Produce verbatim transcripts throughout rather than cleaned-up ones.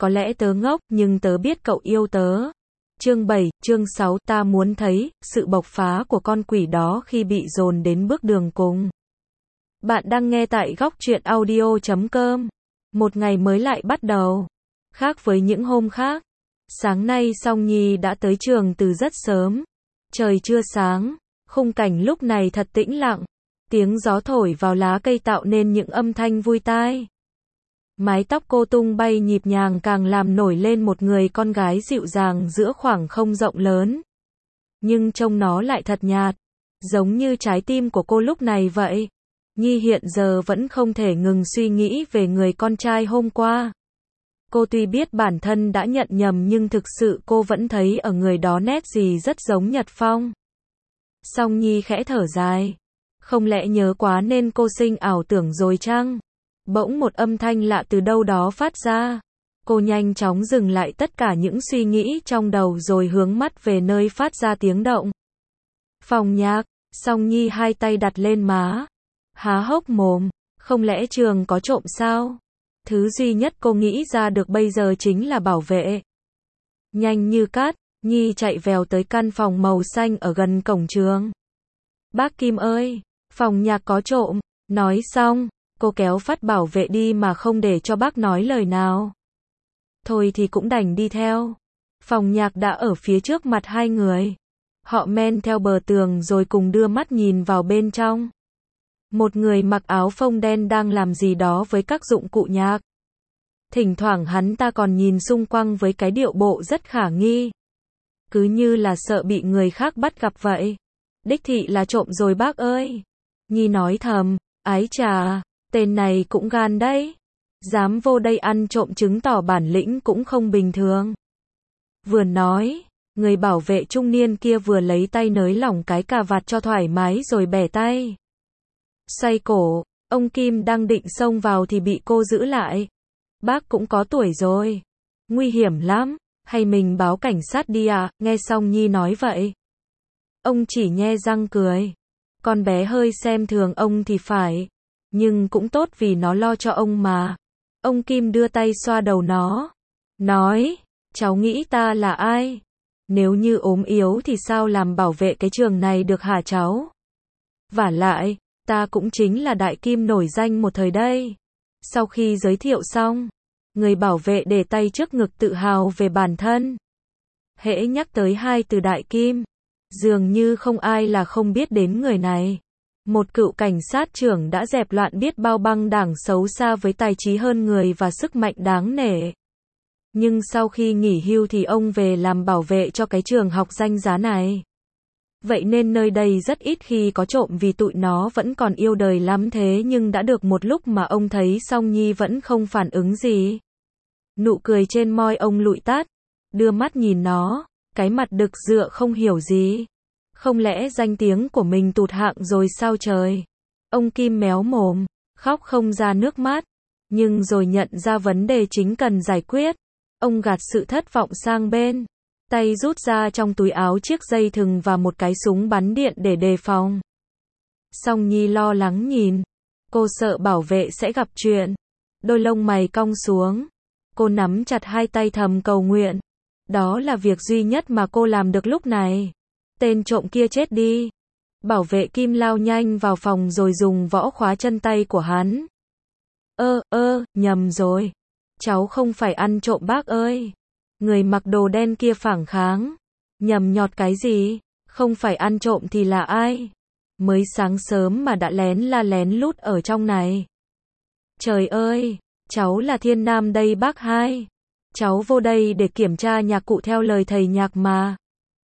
có lẽ tớ ngốc, nhưng tớ biết cậu yêu tớ. Chương bảy, chương sáu, ta muốn thấy sự bộc phá của con quỷ đó khi bị dồn đến bước đường cùng. Bạn đang nghe tại góc truyện audio chấm com. Một ngày mới lại bắt đầu. Khác với những hôm khác, sáng nay Song Nhi đã tới trường từ rất sớm. Trời chưa sáng, khung cảnh lúc này thật tĩnh lặng. Tiếng gió thổi vào lá cây tạo nên những âm thanh vui tai. Mái tóc cô tung bay nhịp nhàng càng làm nổi lên một người con gái dịu dàng giữa khoảng không rộng lớn. Nhưng trông nó lại thật nhạt, giống như trái tim của cô lúc này vậy. Nhi hiện giờ vẫn không thể ngừng suy nghĩ về người con trai hôm qua. Cô tuy biết bản thân đã nhận nhầm nhưng thực sự cô vẫn thấy ở người đó nét gì rất giống Nhật Phong. Song Nhi khẽ thở dài. Không lẽ nhớ quá nên cô sinh ảo tưởng rồi chăng? Bỗng một âm thanh lạ từ đâu đó phát ra. Cô nhanh chóng dừng lại tất cả những suy nghĩ trong đầu rồi hướng mắt về nơi phát ra tiếng động. Phòng nhạc. Song Nhi hai tay đặt lên má, há hốc mồm. Không lẽ trường có trộm sao? Thứ duy nhất cô nghĩ ra được bây giờ chính là bảo vệ. Nhanh như cát, Nhi chạy vèo tới căn phòng màu xanh ở gần cổng trường. Bác Kim ơi, phòng nhạc có trộm. Nói xong, cô kéo phát bảo vệ đi mà không để cho bác nói lời nào. Thôi thì cũng đành đi theo. Phòng nhạc đã ở phía trước mặt hai người. Họ men theo bờ tường rồi cùng đưa mắt nhìn vào bên trong. Một người mặc áo phông đen đang làm gì đó với các dụng cụ nhạc. Thỉnh thoảng hắn ta còn nhìn xung quanh với cái điệu bộ rất khả nghi. Cứ như là sợ bị người khác bắt gặp vậy. Đích thị là trộm rồi bác ơi. Nhi nói thầm, ái chà, tên này cũng gan đấy. Dám vô đây ăn trộm chứng tỏ bản lĩnh cũng không bình thường. Vừa nói, người bảo vệ trung niên kia vừa lấy tay nới lỏng cái cà vạt cho thoải mái rồi bẻ tay. Xoay cổ, ông Kim đang định xông vào thì bị cô giữ lại. Bác cũng có tuổi rồi. Nguy hiểm lắm, hay mình báo cảnh sát đi à? Nghe xong Nhi nói vậy. Ông chỉ nhe răng cười. Con bé hơi xem thường ông thì phải. Nhưng cũng tốt vì nó lo cho ông mà. Ông Kim đưa tay xoa đầu nó. Nói, cháu nghĩ ta là ai? Nếu như ốm yếu thì sao làm bảo vệ cái trường này được hả cháu? Vả lại, ta cũng chính là đại kim nổi danh một thời đây. Sau khi giới thiệu xong, người bảo vệ để tay trước ngực tự hào về bản thân. Hễ nhắc tới hai từ đại kim, dường như không ai là không biết đến người này. Một cựu cảnh sát trưởng đã dẹp loạn biết bao băng đảng xấu xa với tài trí hơn người và sức mạnh đáng nể. Nhưng sau khi nghỉ hưu thì ông về làm bảo vệ cho cái trường học danh giá này. Vậy nên nơi đây rất ít khi có trộm vì tụi nó vẫn còn yêu đời lắm thế nhưng đã được một lúc mà ông thấy Song Nhi vẫn không phản ứng gì. Nụ cười trên môi ông lụi tắt, đưa mắt nhìn nó, cái mặt đực dựa không hiểu gì. Không lẽ danh tiếng của mình tụt hạng rồi sao trời? Ông Kim méo mồm, khóc không ra nước mắt, nhưng rồi nhận ra vấn đề chính cần giải quyết. Ông gạt sự thất vọng sang bên, tay rút ra trong túi áo chiếc dây thừng và một cái súng bắn điện để đề phòng. Song Nhi lo lắng nhìn, cô sợ bảo vệ sẽ gặp chuyện. Đôi lông mày cong xuống, cô nắm chặt hai tay thầm cầu nguyện. Đó là việc duy nhất mà cô làm được lúc này. Tên trộm kia chết đi. Bảo vệ Kim lao nhanh vào phòng rồi dùng võ khóa chân tay của hắn. Ơ, ơ, nhầm rồi. Cháu không phải ăn trộm bác ơi. Người mặc đồ đen kia phản kháng. Nhầm nhọt cái gì? Không phải ăn trộm thì là ai? Mới sáng sớm mà đã lén la lén lút ở trong này. Trời ơi, cháu là Thiên Nam đây bác hai. Cháu vô đây để kiểm tra nhạc cụ theo lời thầy nhạc mà.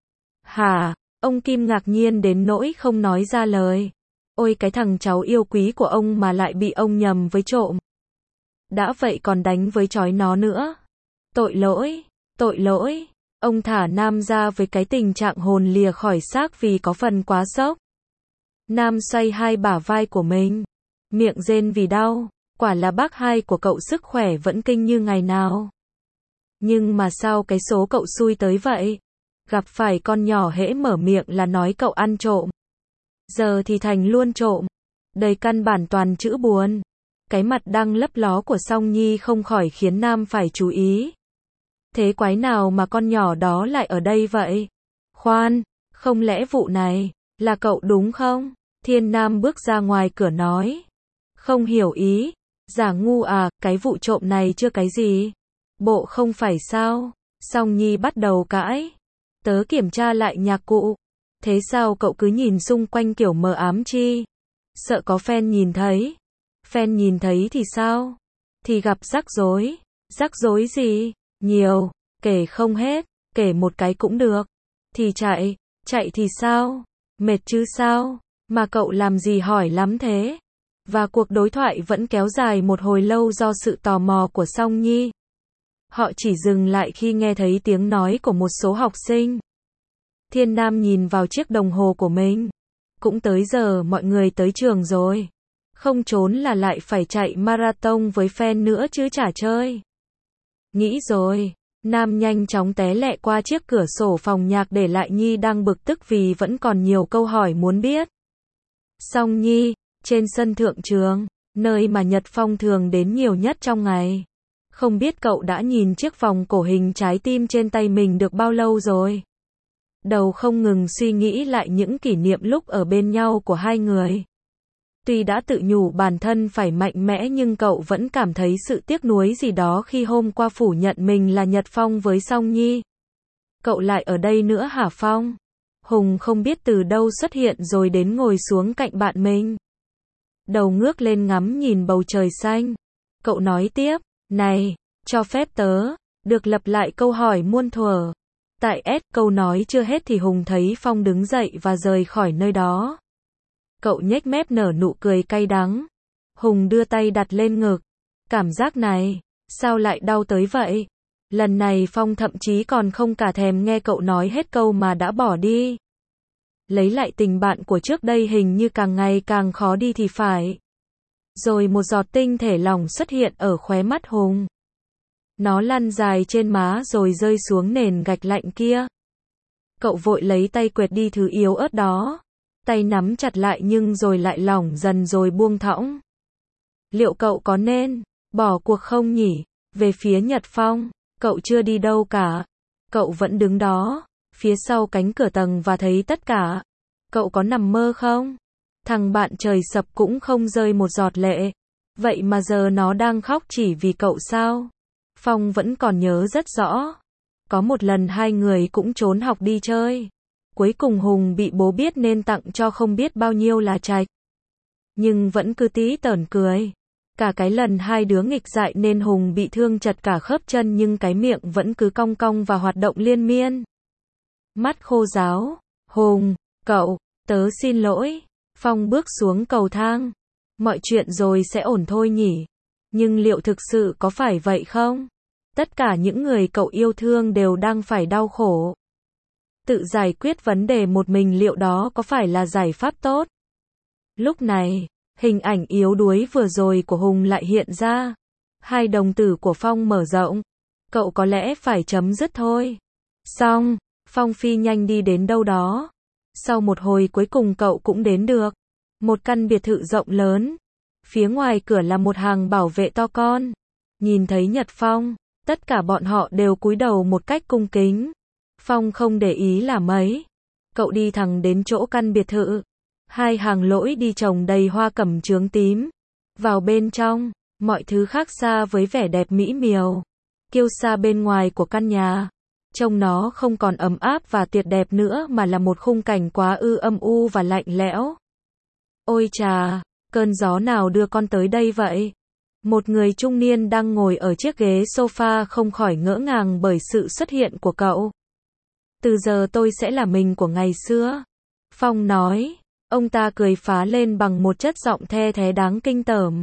Hả? Ông Kim ngạc nhiên đến nỗi không nói ra lời. Ôi cái thằng cháu yêu quý của ông mà lại bị ông nhầm với trộm. Đã vậy còn đánh với chói nó nữa. Tội lỗi, tội lỗi. Ông thả Nam ra với cái tình trạng hồn lìa khỏi xác vì có phần quá sốc. Nam xoay hai bả vai của mình, miệng rên vì đau. Quả là bác hai của cậu sức khỏe vẫn kinh như ngày nào. Nhưng mà sao cái số cậu xui tới vậy? Gặp phải con nhỏ hễ mở miệng là nói cậu ăn trộm. Giờ thì thành luôn trộm. Đầy căn bản toàn chữ buồn. Cái mặt đang lấp ló của Song Nhi không khỏi khiến Nam phải chú ý. Thế quái nào mà con nhỏ đó lại ở đây vậy? Khoan, không lẽ vụ này là cậu đúng không? Thiên Nam bước ra ngoài cửa nói. Không hiểu ý. Giả ngu à, cái vụ trộm này chưa cái gì. Bộ không phải sao? Song Nhi bắt đầu cãi. Tớ kiểm tra lại nhạc cụ. Thế sao cậu cứ nhìn xung quanh kiểu mờ ám chi? Sợ có fan nhìn thấy. Fan nhìn thấy thì sao? Thì gặp rắc rối. Rắc rối gì? Nhiều. Kể không hết. Kể một cái cũng được. Thì chạy. Chạy thì sao? Mệt chứ sao? Mà cậu làm gì hỏi lắm thế? Và cuộc đối thoại vẫn kéo dài một hồi lâu do sự tò mò của Song Nhi. Họ chỉ dừng lại khi nghe thấy tiếng nói của một số học sinh. Thiên Nam nhìn vào chiếc đồng hồ của mình. Cũng tới giờ mọi người tới trường rồi. Không trốn là lại phải chạy marathon với fan nữa chứ chả chơi. Nghĩ rồi. Nam nhanh chóng té lẹ qua chiếc cửa sổ phòng nhạc để lại Nhi đang bực tức vì vẫn còn nhiều câu hỏi muốn biết. Song Nhi, trên sân thượng trường, nơi mà Nhật Phong thường đến nhiều nhất trong ngày. Không biết cậu đã nhìn chiếc vòng cổ hình trái tim trên tay mình được bao lâu rồi? Đầu không ngừng suy nghĩ lại những kỷ niệm lúc ở bên nhau của hai người. Tuy đã tự nhủ bản thân phải mạnh mẽ nhưng cậu vẫn cảm thấy sự tiếc nuối gì đó khi hôm qua phủ nhận mình là Nhật Phong với Song Nhi. Cậu lại ở đây nữa hả Phong? Hùng không biết từ đâu xuất hiện rồi đến ngồi xuống cạnh bạn mình. Đầu ngước lên ngắm nhìn bầu trời xanh. Cậu nói tiếp, này, cho phép tớ, được lặp lại câu hỏi muôn thuở. Tại S, câu nói chưa hết thì Hùng thấy Phong đứng dậy và rời khỏi nơi đó. Cậu nhếch mép nở nụ cười cay đắng. Hùng đưa tay đặt lên ngực. Cảm giác này, sao lại đau tới vậy? Lần này Phong thậm chí còn không cả thèm nghe cậu nói hết câu mà đã bỏ đi. Lấy lại tình bạn của trước đây hình như càng ngày càng khó đi thì phải. Rồi một giọt tinh thể lỏng xuất hiện ở khóe mắt Hùng. Nó lăn dài trên má rồi rơi xuống nền gạch lạnh kia. Cậu vội lấy tay quệt đi thứ yếu ớt đó. Tay nắm chặt lại nhưng rồi lại lỏng dần rồi buông thõng. Liệu cậu có nên bỏ cuộc không nhỉ? Về phía Nhật Phong, cậu chưa đi đâu cả. Cậu vẫn đứng đó, phía sau cánh cửa tầng và thấy tất cả. Cậu có nằm mơ không? Thằng bạn trời sập cũng không rơi một giọt lệ. Vậy mà giờ nó đang khóc chỉ vì cậu sao? Phong vẫn còn nhớ rất rõ. Có một lần hai người cũng trốn học đi chơi. Cuối cùng Hùng bị bố biết nên tặng cho không biết bao nhiêu là trạch. Nhưng vẫn cứ tí tởn cười. Cả cái lần hai đứa nghịch dại nên Hùng bị thương chật cả khớp chân nhưng cái miệng vẫn cứ cong cong và hoạt động liên miên. Mắt khô ráo. Hùng, cậu, tớ xin lỗi. Phong bước xuống cầu thang. Mọi chuyện rồi sẽ ổn thôi nhỉ. Nhưng liệu thực sự có phải vậy không? Tất cả những người cậu yêu thương đều đang phải đau khổ. Tự giải quyết vấn đề một mình liệu đó có phải là giải pháp tốt? Lúc này, hình ảnh yếu đuối vừa rồi của Hùng lại hiện ra. Hai đồng tử của Phong mở rộng. Cậu có lẽ phải chấm dứt thôi. Xong, Phong phi nhanh đi đến đâu đó. Sau một hồi cuối cùng cậu cũng đến được. Một căn biệt thự rộng lớn. Phía ngoài cửa là một hàng bảo vệ to con. Nhìn thấy Nhật Phong, tất cả bọn họ đều cúi đầu một cách cung kính. Phong không để ý là mấy. Cậu đi thẳng đến chỗ căn biệt thự. Hai hàng lỗi đi trồng đầy hoa cẩm chướng tím. Vào bên trong, mọi thứ khác xa với vẻ đẹp mỹ miều. Kiêu sa bên ngoài của căn nhà. Trông nó không còn ấm áp và tuyệt đẹp nữa mà là một khung cảnh quá ư âm u và lạnh lẽo. Ôi chà, cơn gió nào đưa con tới đây vậy? Một người trung niên đang ngồi ở chiếc ghế sofa không khỏi ngỡ ngàng bởi sự xuất hiện của cậu. Từ giờ tôi sẽ là mình của ngày xưa. Phong nói. Ông ta cười phá lên bằng một chất giọng the thé đáng kinh tởm.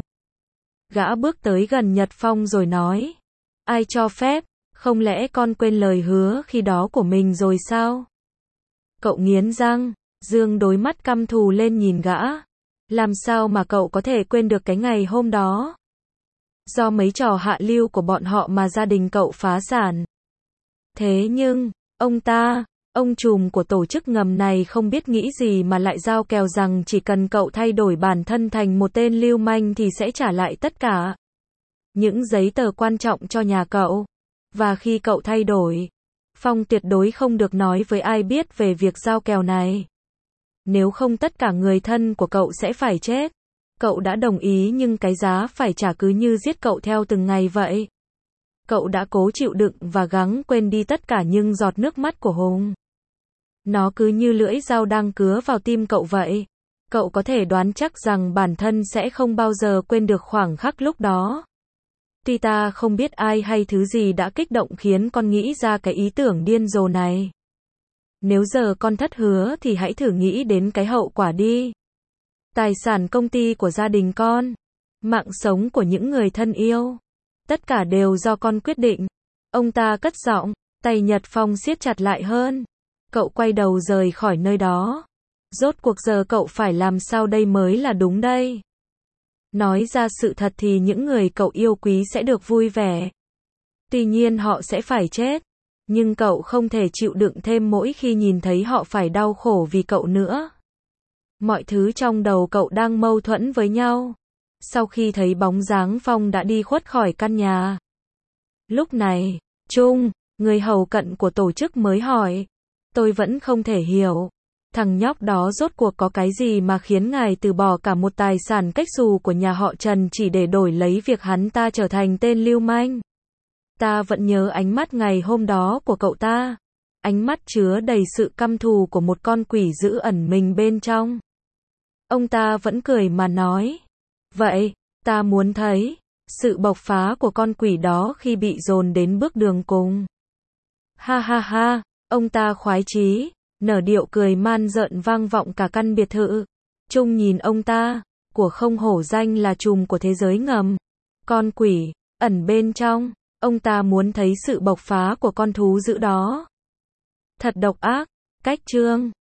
Gã bước tới gần Nhật Phong rồi nói. Ai cho phép? Không lẽ con quên lời hứa khi đó của mình rồi sao? Cậu nghiến răng, dương đôi mắt căm thù lên nhìn gã. Làm sao mà cậu có thể quên được cái ngày hôm đó? Do mấy trò hạ lưu của bọn họ mà gia đình cậu phá sản. Thế nhưng, ông ta, ông trùm của tổ chức ngầm này không biết nghĩ gì mà lại giao kèo rằng chỉ cần cậu thay đổi bản thân thành một tên lưu manh thì sẽ trả lại tất cả. Những giấy tờ quan trọng cho nhà cậu. Và khi cậu thay đổi, Phong tuyệt đối không được nói với ai biết về việc giao kèo này. Nếu không tất cả người thân của cậu sẽ phải chết. Cậu đã đồng ý nhưng cái giá phải trả cứ như giết cậu theo từng ngày vậy. Cậu đã cố chịu đựng và gắng quên đi tất cả nhưng giọt nước mắt của Hùng. Nó cứ như lưỡi dao đang cứa vào tim cậu vậy. Cậu có thể đoán chắc rằng bản thân sẽ không bao giờ quên được khoảng khắc lúc đó. Tuy ta không biết ai hay thứ gì đã kích động khiến con nghĩ ra cái ý tưởng điên rồ này. Nếu giờ con thất hứa thì hãy thử nghĩ đến cái hậu quả đi. Tài sản công ty của gia đình con, mạng sống của những người thân yêu, tất cả đều do con quyết định. Ông ta cất giọng, tay Nhật Phong siết chặt lại hơn. Cậu quay đầu rời khỏi nơi đó. Rốt cuộc giờ cậu phải làm sao đây mới là đúng đây? Nói ra sự thật thì những người cậu yêu quý sẽ được vui vẻ. Tuy nhiên họ sẽ phải chết. Nhưng cậu không thể chịu đựng thêm mỗi khi nhìn thấy họ phải đau khổ vì cậu nữa. Mọi thứ trong đầu cậu đang mâu thuẫn với nhau. Sau khi thấy bóng dáng Phong đã đi khuất khỏi căn nhà. Lúc này, Trung, người hầu cận của tổ chức mới hỏi. Tôi vẫn không thể hiểu. Thằng nhóc đó rốt cuộc có cái gì mà khiến ngài từ bỏ cả một tài sản cách xù của nhà họ Trần chỉ để đổi lấy việc hắn ta trở thành tên lưu manh. Ta vẫn nhớ ánh mắt ngày hôm đó của cậu ta. Ánh mắt chứa đầy sự căm thù của một con quỷ dữ ẩn mình bên trong. Ông ta vẫn cười mà nói. Vậy, ta muốn thấy sự bộc phá của con quỷ đó khi bị dồn đến bước đường cùng. Ha ha ha, ông ta khoái chí, nở điệu cười man rợn vang vọng cả căn biệt thự. Trung nhìn ông ta, của không hổ danh là trùm của thế giới ngầm. Con quỷ, ẩn bên trong, ông ta muốn thấy sự bộc phá của con thú dữ đó. Thật độc ác, cách chương.